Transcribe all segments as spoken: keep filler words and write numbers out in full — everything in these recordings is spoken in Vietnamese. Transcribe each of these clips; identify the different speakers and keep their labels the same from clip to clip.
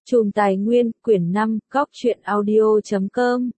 Speaker 1: Chùm Tài Nguyên, quyển năm, góc truyện audio chấm com.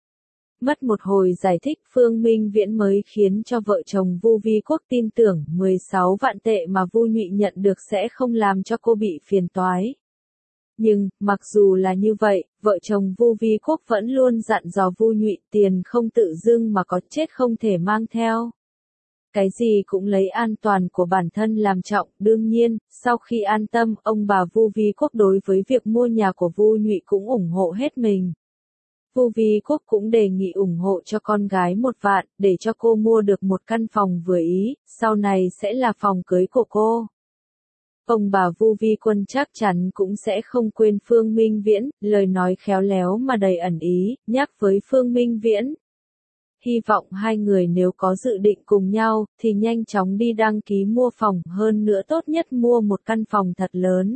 Speaker 1: Mất một hồi giải thích Phương Minh Viễn mới khiến cho vợ chồng Vu Vi Quốc tin tưởng mười sáu vạn tệ mà Vu Nhụy nhận được sẽ không làm cho cô bị phiền toái. Nhưng, mặc dù là như vậy, vợ chồng Vu Vi Quốc vẫn luôn dặn dò Vu Nhụy tiền không tự dưng mà có chết không thể mang theo. Cái gì cũng lấy an toàn của bản thân làm trọng, đương nhiên, sau khi an tâm, ông bà Vu Vi Quốc đối với việc mua nhà của Vu Nhụy cũng ủng hộ hết mình. Vu Vi Quốc cũng đề nghị ủng hộ cho con gái một vạn, để cho cô mua được một căn phòng vừa ý, sau này sẽ là phòng cưới của cô. Ông bà Vu Vi Quân chắc chắn cũng sẽ không quên Phương Minh Viễn, lời nói khéo léo mà đầy ẩn ý, nhắc với Phương Minh Viễn. Hy vọng hai người nếu có dự định cùng nhau, thì nhanh chóng đi đăng ký mua phòng, hơn nữa tốt nhất mua một căn phòng thật lớn.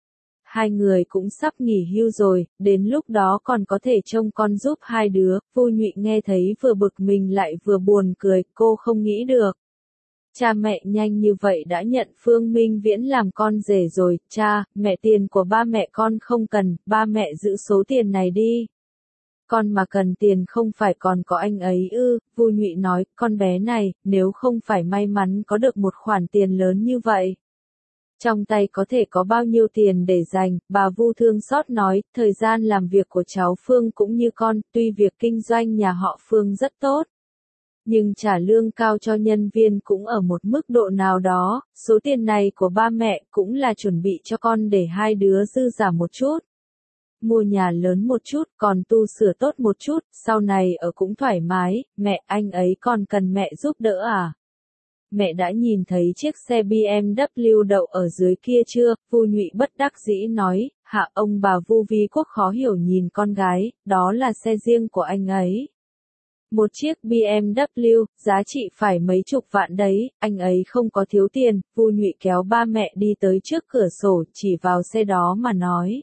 Speaker 1: Hai người cũng sắp nghỉ hưu rồi, đến lúc đó còn có thể trông con giúp hai đứa. Vu Nhụy nghe thấy vừa bực mình lại vừa buồn cười, cô không nghĩ được. Cha mẹ nhanh như vậy đã nhận Phương Minh Viễn làm con rể rồi, cha, mẹ tiền của ba mẹ con không cần, ba mẹ giữ số tiền này đi. Con mà cần tiền không phải còn có anh ấy ư, Vu Nhụy nói, con bé này, nếu không phải may mắn có được một khoản tiền lớn như vậy. Trong tay có thể có bao nhiêu tiền để dành, bà Vu thương xót nói, thời gian làm việc của cháu Phương cũng như con, tuy việc kinh doanh nhà họ Phương rất tốt. Nhưng trả lương cao cho nhân viên cũng ở một mức độ nào đó, số tiền này của ba mẹ cũng là chuẩn bị cho con để hai đứa dư giả một chút. Mua nhà lớn một chút, còn tu sửa tốt một chút, sau này ở cũng thoải mái, mẹ anh ấy còn cần mẹ giúp đỡ à? Mẹ đã nhìn thấy chiếc xe bê em vê đậu ở dưới kia chưa? Vu Nhụy bất đắc dĩ nói, hạ ông bà Vu Vi Quốc khó hiểu nhìn con gái, đó là xe riêng của anh ấy. Một chiếc bê em vê, giá trị phải mấy chục vạn đấy, anh ấy không có thiếu tiền. Vu Nhụy kéo ba mẹ đi tới trước cửa sổ, chỉ vào xe đó mà nói.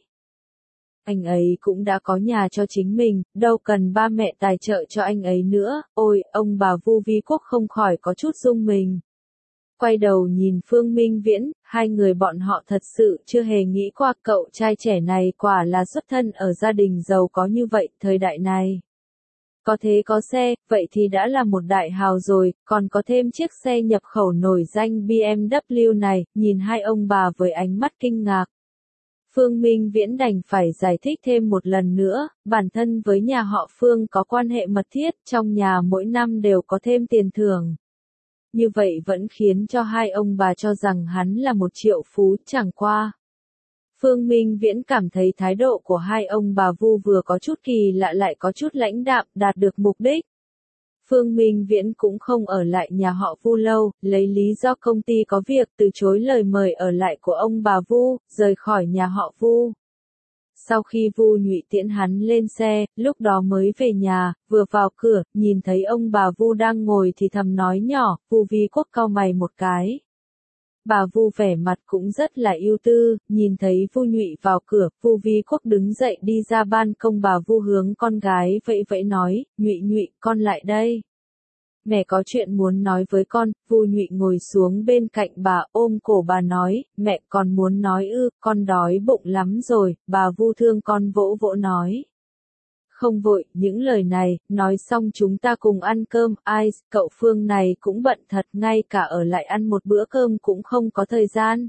Speaker 1: Anh ấy cũng đã có nhà cho chính mình, đâu cần ba mẹ tài trợ cho anh ấy nữa. Ôi, ông bà Vu Vi Quốc không khỏi có chút rung mình. Quay đầu nhìn Phương Minh Viễn, hai người bọn họ thật sự chưa hề nghĩ qua cậu trai trẻ này quả là xuất thân ở gia đình giàu có như vậy, thời đại này. Có thế có xe, vậy thì đã là một đại hào rồi, còn có thêm chiếc xe nhập khẩu nổi danh bê em vê này, nhìn hai ông bà với ánh mắt kinh ngạc. Phương Minh Viễn đành phải giải thích thêm một lần nữa, bản thân với nhà họ Phương có quan hệ mật thiết, trong nhà mỗi năm đều có thêm tiền thưởng. Như vậy vẫn khiến cho hai ông bà cho rằng hắn là một triệu phú, chẳng qua. Phương Minh Viễn cảm thấy thái độ của hai ông bà Vu vừa có chút kỳ lạ lại có chút lãnh đạm, đạt được mục đích. Phương Minh Viễn cũng không ở lại nhà họ Vu lâu, lấy lý do công ty có việc từ chối lời mời ở lại của ông bà Vu, rời khỏi nhà họ Vu. Sau khi Vu Nhụy tiễn hắn lên xe, lúc đó mới về nhà, vừa vào cửa, nhìn thấy ông bà Vu đang ngồi thì thầm nói nhỏ, Vu Vi Quốc cau mày một cái. Bà Vu vẻ mặt cũng rất là ưu tư, nhìn thấy Vu Nhụy vào cửa, Vu Vi Quốc đứng dậy đi ra ban công, bà Vu hướng con gái vẫy vẫy nói, Nhụy Nhụy, con lại đây. Mẹ có chuyện muốn nói với con. Vu Nhụy ngồi xuống bên cạnh bà, ôm cổ bà nói, mẹ còn muốn nói ư, con đói bụng lắm rồi. Bà Vu thương con vỗ vỗ nói. Không vội, những lời này, nói xong chúng ta cùng ăn cơm. Ai, cậu Phương này cũng bận thật, ngay cả ở lại ăn một bữa cơm cũng không có thời gian.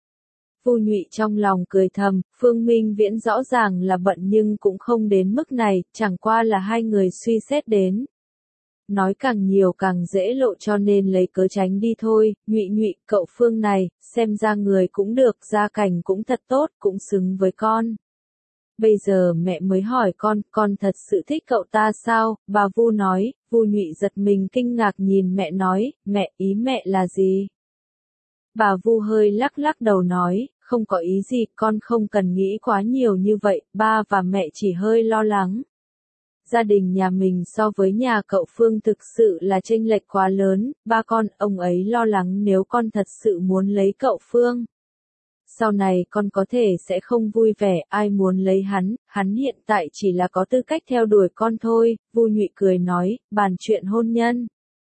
Speaker 1: Vu Nhụy trong lòng cười thầm, Phương Minh Viễn rõ ràng là bận nhưng cũng không đến mức này, chẳng qua là hai người suy xét đến. Nói càng nhiều càng dễ lộ cho nên lấy cớ tránh đi thôi. Nhụy Nhụy, cậu Phương này, xem ra người cũng được, gia cảnh cũng thật tốt, cũng xứng với con. Bây giờ mẹ mới hỏi con, con thật sự thích cậu ta sao? Bà Vu nói. Vu Nhụy giật mình kinh ngạc nhìn mẹ nói, mẹ, ý mẹ là gì? Bà Vu hơi lắc lắc đầu nói, không có ý gì, con không cần nghĩ quá nhiều như vậy, ba và mẹ chỉ hơi lo lắng. Gia đình nhà mình so với nhà cậu Phương thực sự là chênh lệch quá lớn, ba con, ông ấy lo lắng nếu con thật sự muốn lấy cậu Phương. Sau này con có thể sẽ không vui vẻ, ai muốn lấy hắn, hắn hiện tại chỉ là có tư cách theo đuổi con thôi. Vu Nhụy cười nói, bàn chuyện hôn nhân.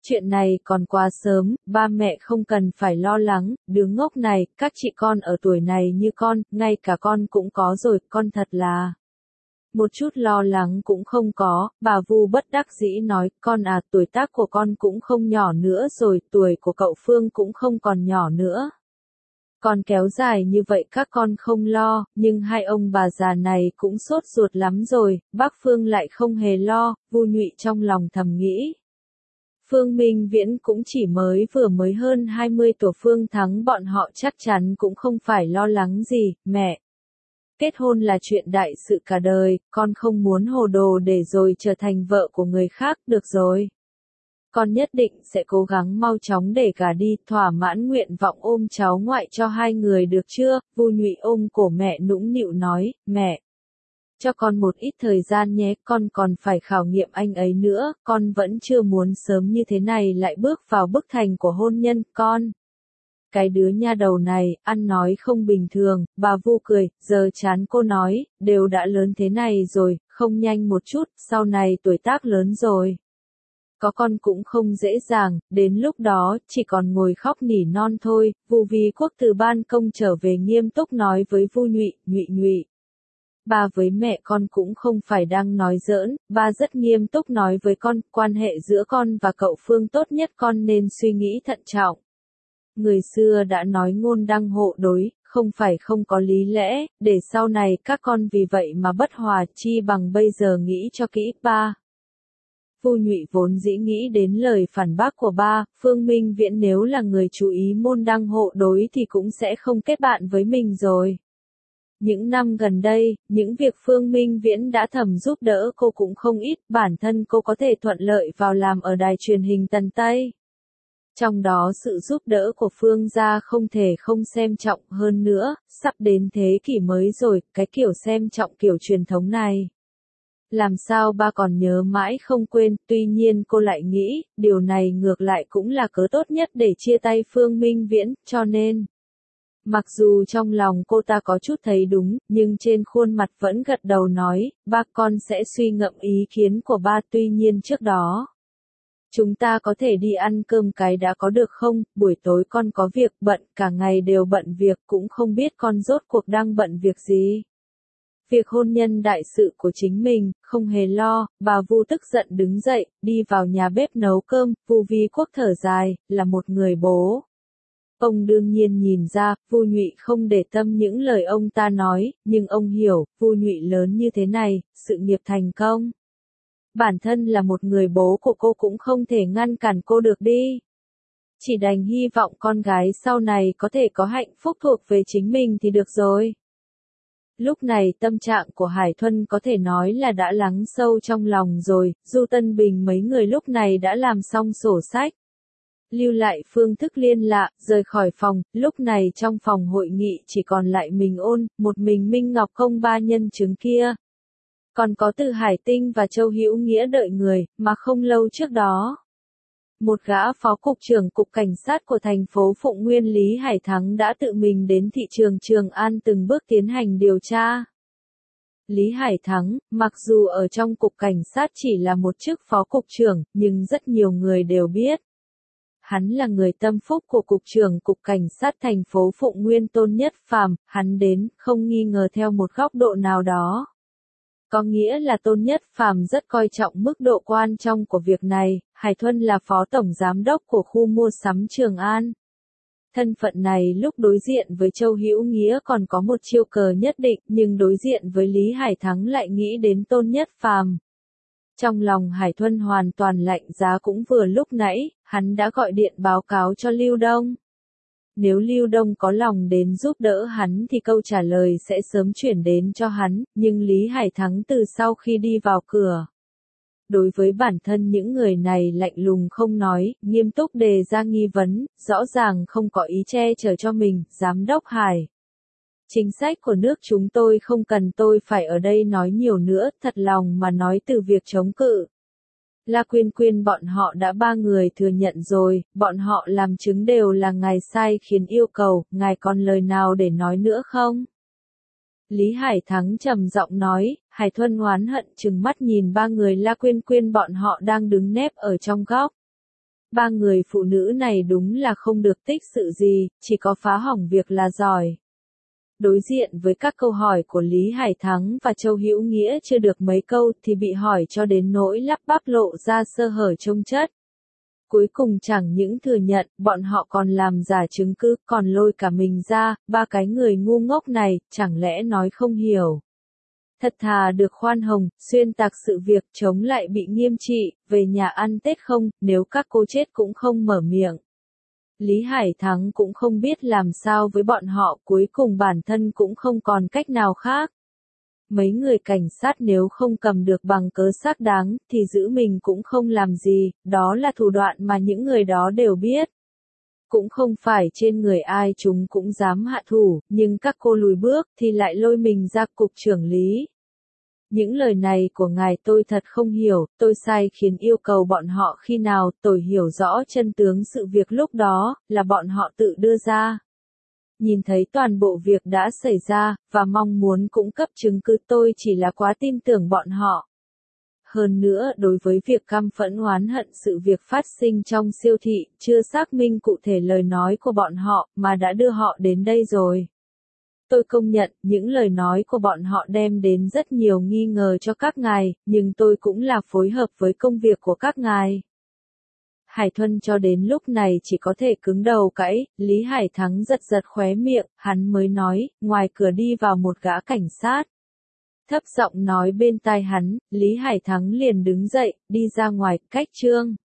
Speaker 1: chuyện này còn quá sớm, ba mẹ không cần phải lo lắng, đứa ngốc này, các chị con ở tuổi này như con, ngay cả con cũng có rồi, con thật là... Một chút lo lắng cũng không có, bà Vu bất đắc dĩ nói, con à, tuổi tác của con cũng không nhỏ nữa rồi, tuổi của cậu Phương cũng không còn nhỏ nữa. Còn kéo dài như vậy các con không lo, nhưng hai ông bà già này cũng sốt ruột lắm rồi, bác Phương lại không hề lo, Vu Nhụy trong lòng thầm nghĩ. Phương Minh Viễn cũng chỉ mới vừa mới hơn hai mươi tuổi, Phương Thắng bọn họ chắc chắn cũng không phải lo lắng gì, mẹ. Kết hôn là chuyện đại sự cả đời, con không muốn hồ đồ để rồi trở thành vợ của người khác, được rồi. Con nhất định sẽ cố gắng mau chóng để gả đi, thỏa mãn nguyện vọng ôm cháu ngoại cho hai người được chưa? Vu Nhụy ôm cổ mẹ nũng nịu nói, mẹ. Cho con một ít thời gian nhé, con còn phải khảo nghiệm anh ấy nữa, con vẫn chưa muốn sớm như thế này lại bước vào bức thành của hôn nhân, con. Cái đứa nha đầu này, ăn nói không bình thường, bà Vu cười, giờ chán cô nói, đều đã lớn thế này rồi, không nhanh một chút, sau này tuổi tác lớn rồi. Có con cũng không dễ dàng, đến lúc đó, chỉ còn ngồi khóc nỉ non thôi, Vu Vi Quốc từ ban công trở về nghiêm túc nói với Vu Nhụy, Nhụy Nhụy. Ba với mẹ con cũng không phải đang nói giỡn, ba rất nghiêm túc nói với con, quan hệ giữa con và cậu Phương tốt nhất con nên suy nghĩ thận trọng. Người xưa đã nói ngôn đăng hộ đối, không phải không có lý lẽ, để sau này các con vì vậy mà bất hòa, chi bằng bây giờ nghĩ cho kỹ. Ba. Vu Nhụy vốn dĩ nghĩ đến lời phản bác của ba, Phương Minh Viễn nếu là người chú ý môn đăng hộ đối thì cũng sẽ không kết bạn với mình rồi. Những năm gần đây, những việc Phương Minh Viễn đã thầm giúp đỡ cô cũng không ít, bản thân cô có thể thuận lợi vào làm ở đài truyền hình Tần Tây. Trong đó sự giúp đỡ của Phương gia không thể không xem trọng, hơn nữa, sắp đến thế kỷ mới rồi, cái kiểu xem trọng kiểu truyền thống này. Làm sao ba còn nhớ mãi không quên, tuy nhiên cô lại nghĩ, điều này ngược lại cũng là cớ tốt nhất để chia tay Phương Minh Viễn, cho nên. Mặc dù trong lòng cô ta có chút thấy đúng, nhưng trên khuôn mặt vẫn gật đầu nói, ba con sẽ suy ngẫm ý kiến của ba, tuy nhiên trước đó. Chúng ta có thể đi ăn cơm cái đã có được không, buổi tối con có việc bận, cả ngày đều bận việc, cũng không biết con rốt cuộc đang bận việc gì. Việc hôn nhân đại sự của chính mình, không hề lo, bà Vu tức giận đứng dậy, đi vào nhà bếp nấu cơm, Vu Vi Quốc thở dài, là một người bố. Ông đương nhiên nhìn ra, Vu Nhụy không để tâm những lời ông ta nói, nhưng ông hiểu, Vu Nhụy lớn như thế này, sự nghiệp thành công. Bản thân là một người bố của cô cũng không thể ngăn cản cô được đi. Chỉ đành hy vọng con gái sau này có thể có hạnh phúc thuộc về chính mình thì được rồi. Lúc này tâm trạng của Hải Thuân có thể nói là đã lắng sâu trong lòng rồi, Du Tân Bình mấy người lúc này đã làm xong sổ sách. Lưu lại phương thức liên lạc, rời khỏi phòng, lúc này trong phòng hội nghị chỉ còn lại mình Ôn, một mình Minh Ngọc không ba nhân chứng kia. Còn có Từ Hải Tinh và Châu Hữu Nghĩa đợi người, mà không lâu trước đó. Một gã phó cục trưởng cục cảnh sát của thành phố Phụng Nguyên Lý Hải Thắng đã tự mình đến thị trường Trường An từng bước tiến hành điều tra. Lý Hải Thắng, mặc dù ở trong cục cảnh sát chỉ là một chức phó cục trưởng, nhưng rất nhiều người đều biết. Hắn là người tâm phúc của cục trưởng cục cảnh sát thành phố Phụng Nguyên Tôn Nhất Phàm, hắn đến, không nghi ngờ theo một góc độ nào đó. Có nghĩa là Tôn Nhất Phàm rất coi trọng mức độ quan trọng của việc này, Hải Thuân là phó tổng giám đốc của khu mua sắm Trường An. Thân phận này lúc đối diện với Châu Hữu Nghĩa còn có một chiêu cờ nhất định, nhưng đối diện với Lý Hải Thắng lại nghĩ đến Tôn Nhất Phàm. Trong lòng Hải Thuân hoàn toàn lạnh giá, cũng vừa lúc nãy, hắn đã gọi điện báo cáo cho Lưu Đông. Nếu Lưu Đông có lòng đến giúp đỡ hắn thì câu trả lời sẽ sớm chuyển đến cho hắn, nhưng Lý Hải Thắng từ sau khi đi vào cửa. Đối với bản thân những người này lạnh lùng không nói, nghiêm túc đề ra nghi vấn, rõ ràng không có ý che chở cho mình, giám đốc Hải. Chính sách của nước chúng tôi không cần tôi phải ở đây nói nhiều nữa, thật lòng mà nói từ việc chống cự. La Quyên Quyên bọn họ đã ba người thừa nhận rồi, bọn họ làm chứng đều là ngài sai khiến yêu cầu, ngài còn lời nào để nói nữa không? Lý Hải Thắng trầm giọng nói, Hải Thuân oán hận trừng mắt nhìn ba người La Quyên Quyên bọn họ đang đứng nép ở trong góc. Ba người phụ nữ này đúng là không được tích sự gì, chỉ có phá hỏng việc là giỏi. Đối diện với các câu hỏi của Lý Hải Thắng và Châu Hữu Nghĩa chưa được mấy câu thì bị hỏi cho đến nỗi lắp bắp lộ ra sơ hở chông chất. Cuối cùng chẳng những thừa nhận, bọn họ còn làm giả chứng cứ, còn lôi cả mình ra, ba cái người ngu ngốc này, chẳng lẽ nói không hiểu. Thật thà được khoan hồng, xuyên tạc sự việc, chống lại bị nghiêm trị, về nhà ăn Tết không, nếu các cô chết cũng không mở miệng. Lý Hải Thắng cũng không biết làm sao với bọn họ, cuối cùng bản thân cũng không còn cách nào khác. Mấy người cảnh sát nếu không cầm được bằng cớ xác đáng, thì giữ mình cũng không làm gì, đó là thủ đoạn mà những người đó đều biết. Cũng không phải trên người ai chúng cũng dám hạ thủ, nhưng các cô lùi bước thì lại lôi mình ra cục trưởng Lý. Những lời này của ngài tôi thật không hiểu, tôi sai khiến yêu cầu bọn họ khi nào, tôi hiểu rõ chân tướng sự việc lúc đó, là bọn họ tự đưa ra. Nhìn thấy toàn bộ việc đã xảy ra, và mong muốn cung cấp chứng cứ tôi chỉ là quá tin tưởng bọn họ. Hơn nữa, đối với việc căm phẫn oán hận sự việc phát sinh trong siêu thị, chưa xác minh cụ thể lời nói của bọn họ, mà đã đưa họ đến đây rồi. Tôi công nhận, những lời nói của bọn họ đem đến rất nhiều nghi ngờ cho các ngài, nhưng tôi cũng là phối hợp với công việc của các ngài. Hải Thuân cho đến lúc này chỉ có thể cứng đầu cãi, Lý Hải Thắng giật giật khóe miệng, hắn mới nói, ngoài cửa đi vào một gã cảnh sát. Thấp giọng nói bên tai hắn, Lý Hải Thắng liền đứng dậy, đi ra ngoài, cách Trương